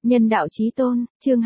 Nhân đạo chí tôn, chương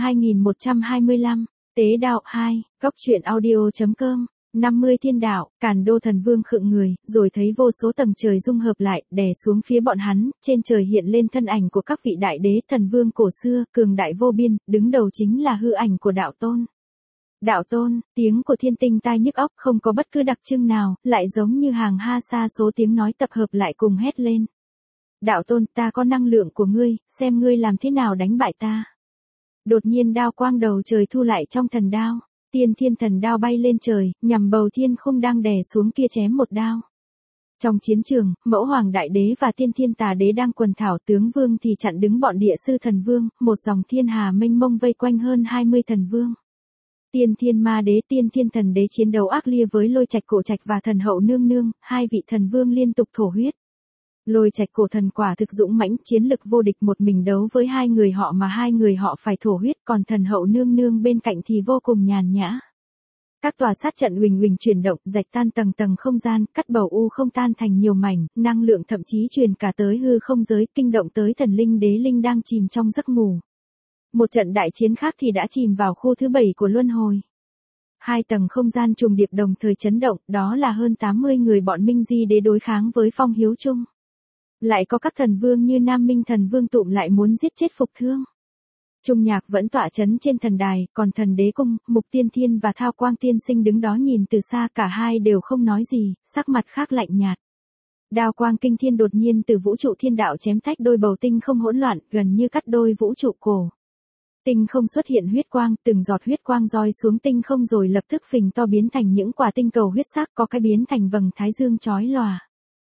2125, Tế đạo 2, Góc truyện audio.com, 50 thiên đạo, Càn Đô thần vương khựng người, rồi thấy vô số tầng trời dung hợp lại, đè xuống phía bọn hắn, trên trời hiện lên thân ảnh của các vị đại đế thần vương cổ xưa, cường đại vô biên, đứng đầu chính là hư ảnh của đạo tôn. Đạo tôn, tiếng của thiên tinh tai nhức óc không có bất cứ đặc trưng nào, lại giống như hàng ha sa số tiếng nói tập hợp lại cùng hét lên. Đạo tôn, ta có năng lượng của ngươi, xem ngươi làm thế nào đánh bại ta. Đột nhiên đao quang đầu trời thu lại trong thần đao, tiên thiên thần đao bay lên trời, nhằm bầu thiên không đang đè xuống kia chém một đao. Trong chiến trường, mẫu hoàng đại đế và tiên thiên tà đế đang quần thảo, tướng vương thì chặn đứng bọn địa sư thần vương, một dòng thiên hà mênh mông vây quanh hơn 20 thần vương. Tiên thiên ma đế, tiên thiên thần đế chiến đấu ác liệt với Lôi Trạch Cổ Trạch và thần hậu nương nương, hai vị thần vương liên tục thổ huyết. Lôi Trạch cổ thần quả thực dũng mãnh, chiến lực vô địch, một mình đấu với hai người họ mà hai người họ phải thổ huyết, còn thần hậu nương nương bên cạnh thì vô cùng nhàn nhã. Các tòa sát trận huỳnh huỳnh chuyển động, rạch tan tầng tầng không gian, cắt bầu u không tan thành nhiều mảnh, năng lượng thậm chí truyền cả tới hư không giới, kinh động tới thần linh đế linh đang chìm trong giấc ngủ. Một trận đại chiến khác thì đã chìm vào khu thứ 7 của luân hồi. Hai tầng không gian trùng điệp đồng thời chấn động, đó là hơn 80 người bọn Minh Di đế đối kháng với Phong Hiếu Trung. Lại có các thần vương như Nam Minh thần vương tụm lại muốn giết chết Phục Thương. Trung Nhạc vẫn tọa chấn trên thần đài, còn thần đế cung, Mục Tiên Thiên và Thao Quang Tiên Sinh đứng đó nhìn từ xa, cả hai đều không nói gì, sắc mặt khác lạnh nhạt. Đao quang kinh thiên đột nhiên từ vũ trụ thiên đạo chém tách đôi bầu tinh không hỗn loạn, gần như cắt đôi vũ trụ cổ. Tinh không xuất hiện huyết quang, từng giọt huyết quang roi xuống tinh không rồi lập tức phình to biến thành những quả tinh cầu huyết sắc, có cái biến thành vầng thái dương chói lòa.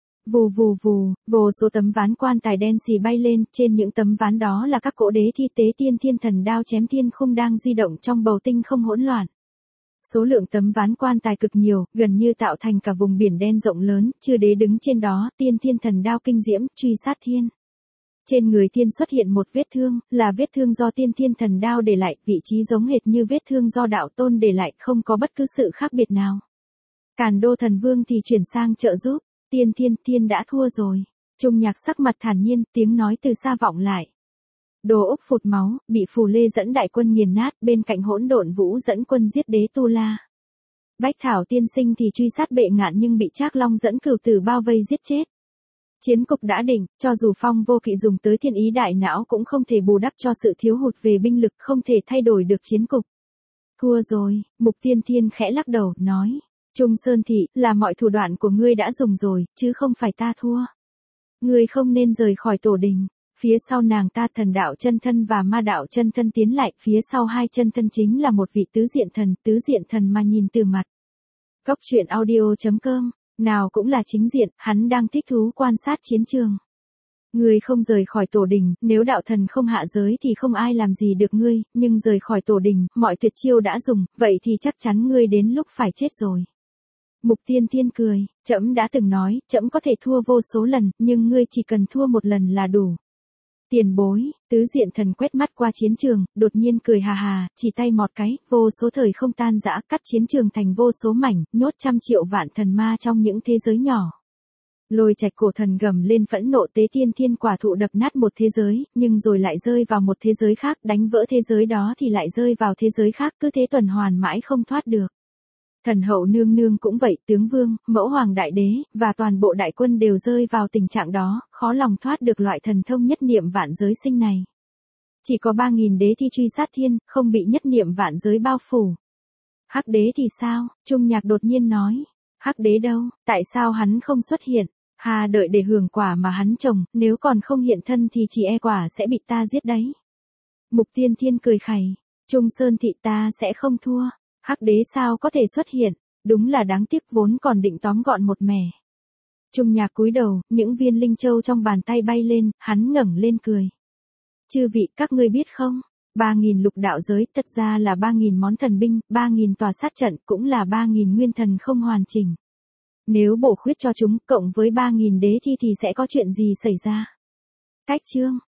Vù vù vù, vô số tấm ván quan tài đen xì bay lên, trên những tấm ván đó là các cỗ đế thi tế tiên thiên thần đao chém thiên khung đang di động trong bầu tinh không hỗn loạn. Số lượng tấm ván quan tài cực nhiều, gần như tạo thành cả vùng biển đen rộng lớn, chư đế đứng trên đó, tiên thiên thần đao kinh diễm, truy sát thiên. Trên người thiên xuất hiện một vết thương, là vết thương do tiên thiên thần đao để lại, vị trí giống hệt như vết thương do đạo tôn để lại, không có bất cứ sự khác biệt nào. Càn Đô thần vương thì chuyển sang trợ giúp. Thiên đã thua rồi. Trung Nhạc sắc mặt thản nhiên, tiếng nói từ xa vọng lại. Đồ Úc phụt máu, bị Phù Lê dẫn đại quân nghiền nát, bên cạnh Hỗn Độn Vũ dẫn quân giết đế Tu La. Bách Thảo tiên sinh thì truy sát Bệ Ngạn nhưng bị Trác Long dẫn Cửu Tử bao vây giết chết. Chiến cục đã định, cho dù Phong Vô Kỵ dùng tới thiên ý đại não cũng không thể bù đắp cho sự thiếu hụt về binh lực, không thể thay đổi được chiến cục. Thua rồi, Mục Tiên Thiên khẽ lắc đầu, nói. Trung Sơn Thị, là mọi thủ đoạn của ngươi đã dùng rồi, chứ không phải ta thua. Ngươi không nên rời khỏi tổ đình. Phía sau nàng ta thần đạo chân thân và ma đạo chân thân tiến lại, phía sau hai chân thân chính là một vị tứ diện thần mà nhìn từ mặt. Góc truyện audio.com, nào cũng là chính diện, hắn đang thích thú quan sát chiến trường. Ngươi không rời khỏi tổ đình, nếu đạo thần không hạ giới thì không ai làm gì được ngươi, nhưng rời khỏi tổ đình, mọi tuyệt chiêu đã dùng, vậy thì chắc chắn ngươi đến lúc phải chết rồi. Mục Tiên Thiên cười, trẫm đã từng nói, trẫm có thể thua vô số lần, nhưng ngươi chỉ cần thua một lần là đủ. Tiền bối, tứ diện thần quét mắt qua chiến trường, đột nhiên cười hà hà, chỉ tay một cái, vô số thời không tan rã, cắt chiến trường thành vô số mảnh, nhốt trăm triệu vạn thần ma trong những thế giới nhỏ. Lôi Trạch cổ thần gầm lên phẫn nộ, tế tiên thiên quả thụ đập nát một thế giới, nhưng rồi lại rơi vào một thế giới khác, đánh vỡ thế giới đó thì lại rơi vào thế giới khác, cứ thế tuần hoàn mãi không thoát được. Thần hậu nương nương cũng vậy, tướng vương, mẫu hoàng đại đế, và toàn bộ đại quân đều rơi vào tình trạng đó, khó lòng thoát được loại thần thông nhất niệm vạn giới sinh này. Chỉ có 3.000 đế thi truy sát thiên, không bị nhất niệm vạn giới bao phủ. Hắc đế thì sao? Trung Nhạc đột nhiên nói. Hắc đế đâu? Tại sao hắn không xuất hiện? Hà đợi để hưởng quả mà hắn trồng, nếu còn không hiện thân thì chỉ e quả sẽ bị ta giết đấy. Mục Tiên Thiên cười khẩy. Trung Sơn Thị, ta sẽ không thua. Hắc đế sao có thể xuất hiện, đúng là đáng tiếc, vốn còn định tóm gọn một mẻ. Trung Nhạc cúi đầu, những viên linh châu trong bàn tay bay lên, hắn ngẩng lên cười. Chư vị, các ngươi biết không, 3.000 lục đạo giới, thật ra là 3.000 món thần binh, 3.000 tòa sát trận, cũng là 3.000 nguyên thần không hoàn chỉnh. Nếu bổ khuyết cho chúng, cộng với 3.000 đế thi thì sẽ có chuyện gì xảy ra? Cách chương